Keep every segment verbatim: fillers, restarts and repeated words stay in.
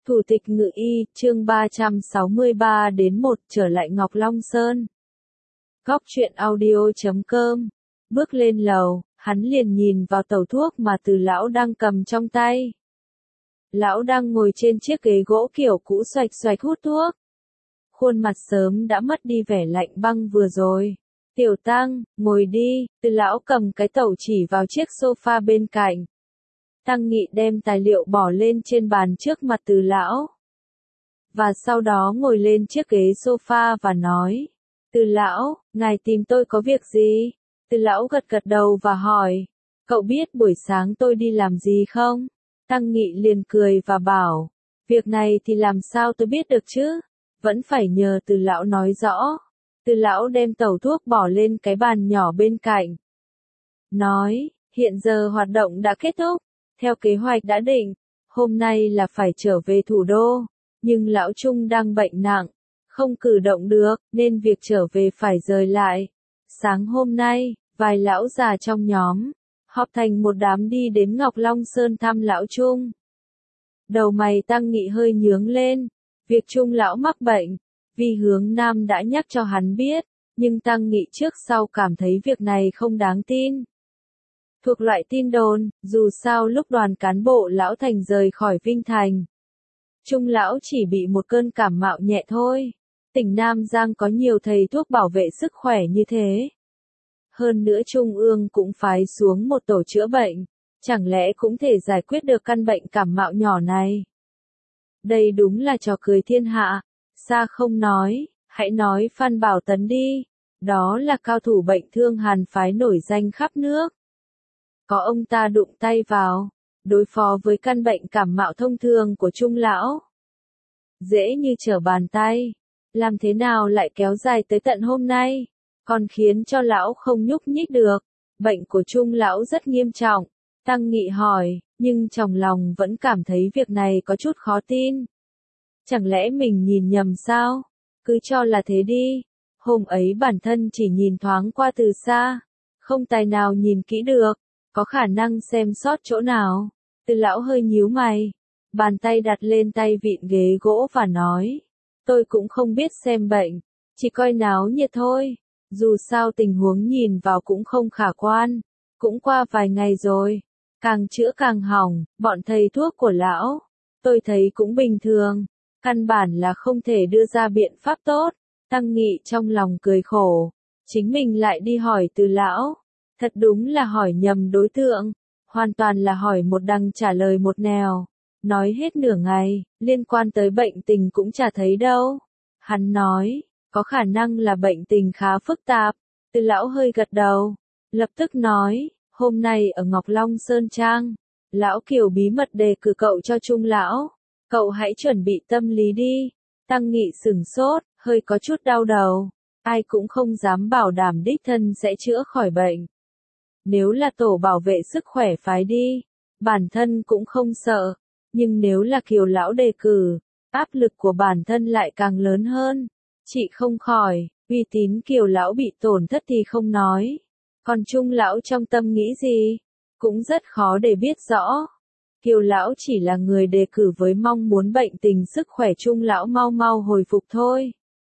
Thủ tịch Ngự Y, chương ba trăm sáu mươi ba đến một trở lại Ngọc Long Sơn. Góc truyện audio chấm com. Bước lên lầu, hắn liền nhìn vào tẩu thuốc mà Từ lão đang cầm trong tay. Lão đang ngồi trên chiếc ghế gỗ kiểu cũ xoạch xoạch hút thuốc. Khuôn mặt sớm đã mất đi vẻ lạnh băng vừa rồi. Tiểu Tăng, ngồi đi, Từ lão cầm cái tẩu chỉ vào chiếc sofa bên cạnh. Tăng Nghị đem tài liệu bỏ lên trên bàn trước mặt Từ lão. Và sau đó ngồi lên chiếc ghế sofa và nói. Từ lão, ngài tìm tôi có việc gì? Từ lão gật gật đầu và hỏi. Cậu biết buổi sáng tôi đi làm gì không? Tăng Nghị liền cười và bảo. Việc này thì làm sao tôi biết được chứ? Vẫn phải nhờ Từ lão nói rõ. Từ lão đem tẩu thuốc bỏ lên cái bàn nhỏ bên cạnh. Nói, hiện giờ hoạt động đã kết thúc. Theo kế hoạch đã định, hôm nay là phải trở về thủ đô, nhưng lão Trung đang bệnh nặng, không cử động được, nên việc trở về phải rời lại. Sáng hôm nay, vài lão già trong nhóm, họp thành một đám đi đến Ngọc Long Sơn thăm lão Trung. Đầu mày Tăng Nghị hơi nhướng lên, việc Trung lão mắc bệnh, vì Hướng Nam đã nhắc cho hắn biết, nhưng Tăng Nghị trước sau cảm thấy việc này không đáng tin. Thuộc loại tin đồn, dù sao lúc đoàn cán bộ lão Thành rời khỏi Vinh Thành. Trung lão chỉ bị một cơn cảm mạo nhẹ thôi. Tỉnh Nam Giang có nhiều thầy thuốc bảo vệ sức khỏe như thế. Hơn nữa Trung ương cũng phái xuống một tổ chữa bệnh. Chẳng lẽ cũng thể giải quyết được căn bệnh cảm mạo nhỏ này? Đây đúng là trò cười thiên hạ. Xa không nói, hãy nói Phan Bảo Tấn đi. Đó là cao thủ bệnh thương hàn phái nổi danh khắp nước. Có ông ta đụng tay vào, đối phó với căn bệnh cảm mạo thông thường của Trung lão. Dễ như trở bàn tay, làm thế nào lại kéo dài tới tận hôm nay, còn khiến cho lão không nhúc nhích được. Bệnh của Trung lão rất nghiêm trọng, Tăng Nghị hỏi, nhưng trong lòng vẫn cảm thấy việc này có chút khó tin. Chẳng lẽ mình nhìn nhầm sao? Cứ cho là thế đi. Hôm ấy bản thân chỉ nhìn thoáng qua từ xa, không tài nào nhìn kỹ được. Có khả năng xem sót chỗ nào? Từ lão hơi nhíu mày, bàn tay đặt lên tay vịn ghế gỗ và nói, tôi cũng không biết xem bệnh, chỉ coi náo nhiệt thôi, dù sao tình huống nhìn vào cũng không khả quan, cũng qua vài ngày rồi, càng chữa càng hỏng, bọn thầy thuốc của lão, tôi thấy cũng bình thường, căn bản là không thể đưa ra biện pháp tốt. Tăng Nghị trong lòng cười khổ, chính mình lại đi hỏi Từ lão. Thật đúng là hỏi nhầm đối tượng, hoàn toàn là hỏi một đằng trả lời một nẻo. Nói hết nửa ngày, liên quan tới bệnh tình cũng chả thấy đâu. Hắn nói, có khả năng là bệnh tình khá phức tạp. Từ lão hơi gật đầu, lập tức nói, hôm nay ở Ngọc Long Sơn Trang, lão Kiều bí mật đề cử cậu cho Trung lão. Cậu hãy chuẩn bị tâm lý đi. Tăng Nghị sửng sốt, hơi có chút đau đầu. Ai cũng không dám bảo đảm đích thân sẽ chữa khỏi bệnh. Nếu là tổ bảo vệ sức khỏe phái đi, bản thân cũng không sợ, nhưng nếu là Kiều lão đề cử, áp lực của bản thân lại càng lớn hơn. Chị không khỏi, uy tín Kiều lão bị tổn thất thì không nói, còn Trung lão trong tâm nghĩ gì, cũng rất khó để biết rõ. Kiều lão chỉ là người đề cử với mong muốn bệnh tình sức khỏe Trung lão mau mau hồi phục thôi.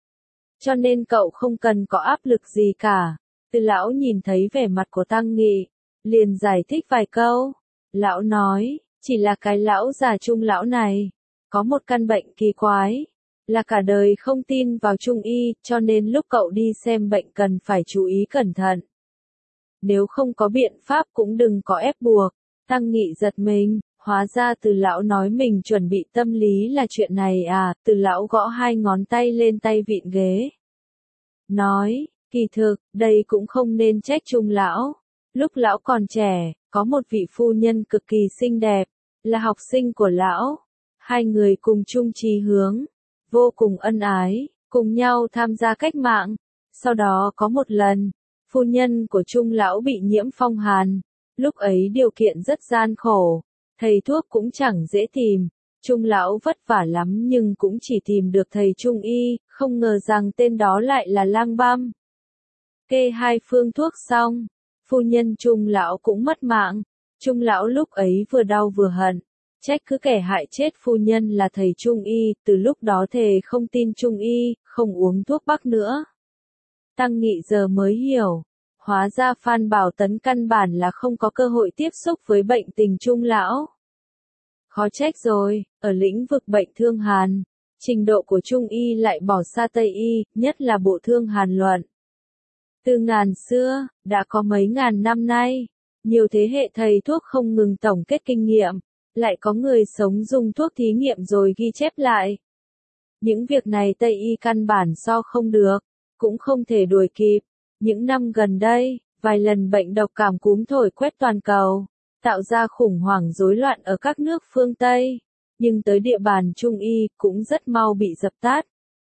Cho nên cậu không cần có áp lực gì cả. Từ lão nhìn thấy vẻ mặt của Tăng Nghị, liền giải thích vài câu. Lão nói, chỉ là cái lão già Trung lão này, có một căn bệnh kỳ quái, là cả đời không tin vào Trung y, cho nên lúc cậu đi xem bệnh cần phải chú ý cẩn thận. Nếu không có biện pháp cũng đừng có ép buộc. Tăng Nghị giật mình, hóa ra Từ lão nói mình chuẩn bị tâm lý là chuyện này à. Từ lão gõ hai ngón tay lên tay vịn ghế. Nói, kỳ thực, đây cũng không nên trách Trung lão. Lúc lão còn trẻ, có một vị phu nhân cực kỳ xinh đẹp, là học sinh của lão. Hai người cùng chung chí hướng, vô cùng ân ái, cùng nhau tham gia cách mạng. Sau đó có một lần, phu nhân của Trung lão bị nhiễm phong hàn. Lúc ấy điều kiện rất gian khổ, thầy thuốc cũng chẳng dễ tìm. Trung lão vất vả lắm nhưng cũng chỉ tìm được thầy Trung y, không ngờ rằng tên đó lại là Lang Băm. Kê hai phương thuốc xong, phu nhân Trung lão cũng mất mạng. Trung lão lúc ấy vừa đau vừa hận, Trách cứ kẻ hại chết phu nhân là thầy Trung Y, từ lúc đó thề không tin Trung Y, không uống thuốc bắc nữa. Tăng Nghị giờ mới hiểu, hóa ra Phan Bảo Tấn căn bản là không có cơ hội tiếp xúc với bệnh tình Trung lão. Khó trách rồi, ở lĩnh vực bệnh thương hàn, trình độ của Trung Y lại bỏ xa Tây Y, nhất là bộ thương hàn luận. Từ ngàn xưa, đã có mấy ngàn năm nay, nhiều thế hệ thầy thuốc không ngừng tổng kết kinh nghiệm, lại có người sống dùng thuốc thí nghiệm rồi ghi chép lại. Những việc này Tây Y căn bản so không được, cũng không thể đuổi kịp. Những năm gần đây, vài lần bệnh độc cảm cúm thổi quét toàn cầu, tạo ra khủng hoảng rối loạn ở các nước phương Tây, nhưng tới địa bàn Trung Y cũng rất mau bị dập tắt.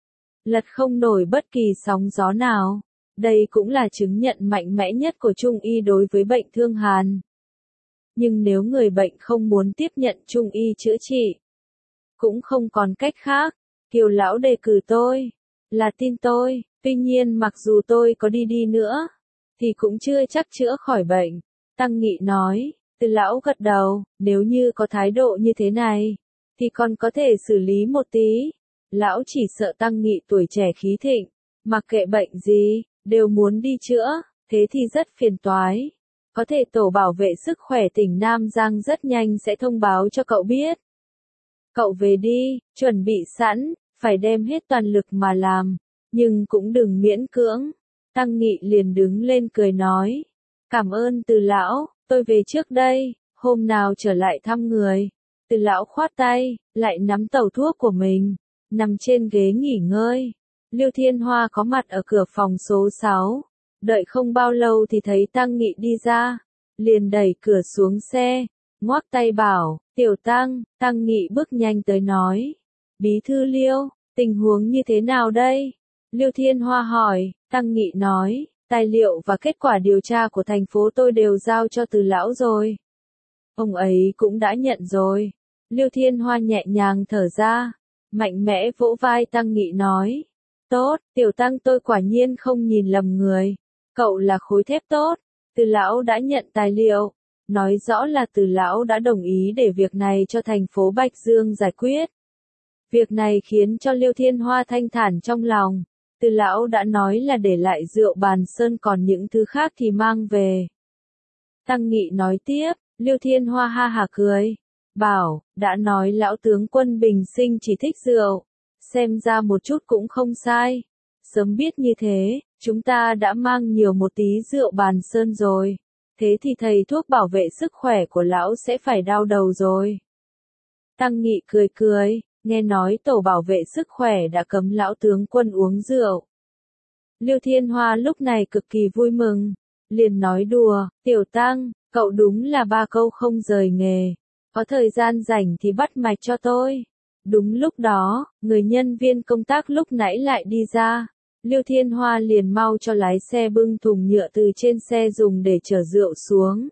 Lật không nổi bất kỳ sóng gió nào. Đây cũng là chứng nhận mạnh mẽ nhất của Trung Y đối với bệnh thương hàn. Nhưng nếu người bệnh không muốn tiếp nhận Trung Y chữa trị, cũng không còn cách khác. Kiều lão đề cử tôi, là tin tôi, tuy nhiên mặc dù tôi có đi đi nữa, thì cũng chưa chắc chữa khỏi bệnh. Tăng Nghị nói, Từ lão gật đầu, nếu như có thái độ như thế này, thì còn có thể xử lý một tí. Lão chỉ sợ Tăng Nghị tuổi trẻ khí thịnh, mặc kệ bệnh gì, đều muốn đi chữa, thế thì rất phiền toái. Có thể tổ bảo vệ sức khỏe tỉnh Nam Giang rất nhanh sẽ thông báo cho cậu biết. Cậu về đi, chuẩn bị sẵn, phải đem hết toàn lực mà làm, nhưng cũng đừng miễn cưỡng. Tăng Nghị liền đứng lên cười nói, cảm ơn Từ lão, tôi về trước đây, hôm nào trở lại thăm người. Từ lão khoát tay, lại nắm tàu thuốc của mình, nằm trên ghế nghỉ ngơi. Liêu Thiên Hoa có mặt ở cửa phòng số sáu, đợi không bao lâu thì thấy Tăng Nghị đi ra, liền đẩy cửa xuống xe, ngoắc tay bảo, Tiểu Tăng. Tăng Nghị bước nhanh tới nói, Bí thư Liêu, tình huống như thế nào đây? Liêu Thiên Hoa hỏi. Tăng Nghị nói, tài liệu và kết quả điều tra của thành phố tôi đều giao cho Từ lão rồi. Ông ấy cũng đã nhận rồi. Liêu Thiên Hoa nhẹ nhàng thở ra, mạnh mẽ vỗ vai Tăng Nghị nói, tốt, Tiểu Tăng tôi quả nhiên không nhìn lầm người, cậu là khối thép tốt. Từ lão đã nhận tài liệu, nói rõ là Từ lão đã đồng ý để việc này cho thành phố Bạch Dương giải quyết. Việc này khiến cho Liêu Thiên Hoa thanh thản trong lòng. Từ lão đã nói là để lại rượu bàn sơn, còn những thứ khác thì mang về. Tăng Nghị nói tiếp, Liêu Thiên Hoa ha hả cười, bảo, đã nói lão tướng quân bình sinh chỉ thích rượu, xem ra một chút cũng không sai. Sớm biết như thế, chúng ta đã mang nhiều một tí rượu bàn sơn rồi, thế thì thầy thuốc bảo vệ sức khỏe của lão sẽ phải đau đầu rồi. Tăng Nghị cười cười, nghe nói tổ bảo vệ sức khỏe đã cấm lão tướng quân uống rượu. Liêu Thiên Hoa lúc này cực kỳ vui mừng, liền nói đùa, Tiểu Tăng, cậu đúng là ba câu không rời nghề, có thời gian rảnh thì bắt mạch cho tôi. Đúng lúc đó, người nhân viên công tác lúc nãy lại đi ra, Liêu Thiên Hoa liền mau cho lái xe bưng thùng nhựa từ trên xe dùng để chở rượu xuống.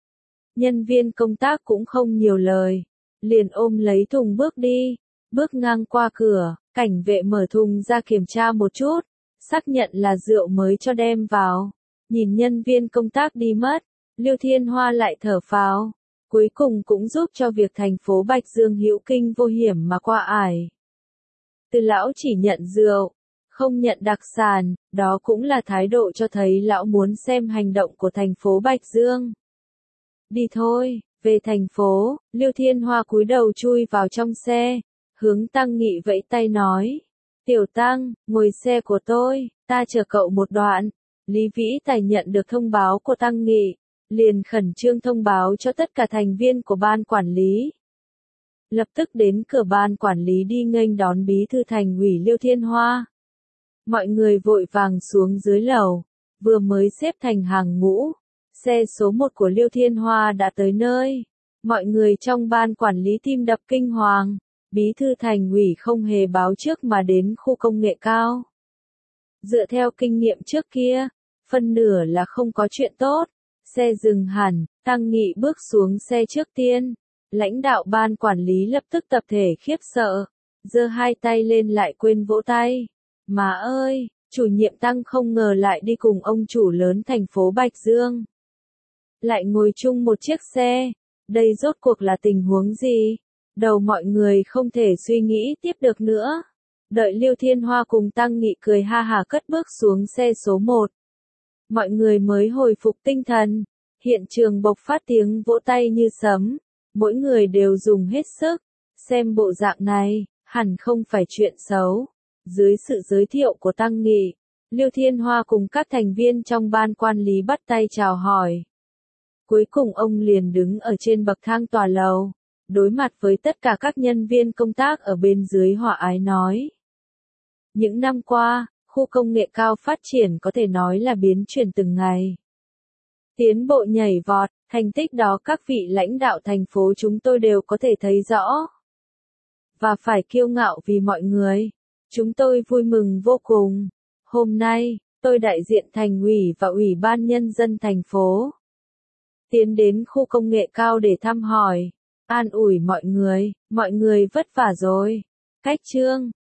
Nhân viên công tác cũng không nhiều lời, liền ôm lấy thùng bước đi. Bước ngang qua cửa, cảnh vệ mở thùng ra kiểm tra một chút, xác nhận là rượu mới cho đem vào. Nhìn nhân viên công tác đi mất, Liêu Thiên Hoa lại thở phào, cuối cùng cũng giúp cho việc thành phố Bạch Dương hữu kinh vô hiểm mà qua ải. Từ lão chỉ nhận rượu, không nhận đặc sản, đó cũng là thái độ cho thấy lão muốn xem hành động của thành phố Bạch Dương. Đi thôi, về thành phố. Liêu Thiên Hoa cúi đầu chui vào trong xe, hướng Tăng Nghị vẫy tay nói, Tiểu Tăng, ngồi xe của tôi, ta chờ cậu một đoạn. Lý Vĩ Tài nhận được thông báo của Tăng Nghị, liền khẩn trương thông báo cho tất cả thành viên của ban quản lý. Lập tức đến cửa ban quản lý đi nghênh đón bí thư thành ủy Liêu Thiên Hoa. Mọi người vội vàng xuống dưới lầu, vừa mới xếp thành hàng ngũ, xe số một của Liêu Thiên Hoa đã tới nơi. Mọi người trong ban quản lý tim đập kinh hoàng. Bí thư thành ủy không hề báo trước mà đến khu công nghệ cao. Dựa theo kinh nghiệm trước kia, phân nửa là không có chuyện tốt. Xe dừng hẳn, Tăng Nghị bước xuống xe trước tiên. Lãnh đạo ban quản lý lập tức tập thể khiếp sợ, giơ hai tay lên lại quên vỗ tay. Má ơi, chủ nhiệm Tăng không ngờ lại đi cùng ông chủ lớn thành phố Bạch Dương. Lại ngồi chung một chiếc xe, đây rốt cuộc là tình huống gì? Đầu mọi người không thể suy nghĩ tiếp được nữa. Đợi Liêu Thiên Hoa cùng Tăng Nghị cười ha hả cất bước xuống xe số một. Mọi người mới hồi phục tinh thần. Hiện trường bộc phát tiếng vỗ tay như sấm. Mỗi người đều dùng hết sức. Xem bộ dạng này, hẳn không phải chuyện xấu. Dưới sự giới thiệu của Tăng Nghị, Liêu Thiên Hoa cùng các thành viên trong ban quản lý bắt tay chào hỏi. Cuối cùng ông liền đứng ở trên bậc thang tòa lầu, đối mặt với tất cả các nhân viên công tác ở bên dưới hòa ái nói. Những năm qua, khu công nghệ cao phát triển có thể nói là biến chuyển từng ngày. Tiến bộ nhảy vọt, thành tích đó các vị lãnh đạo thành phố chúng tôi đều có thể thấy rõ. Và phải kiêu ngạo vì mọi người. Chúng tôi vui mừng vô cùng. Hôm nay, tôi đại diện thành ủy và ủy ban nhân dân thành phố. Tiến đến khu công nghệ cao để thăm hỏi, an ủi mọi người, mọi người vất vả rồi. Cách trương,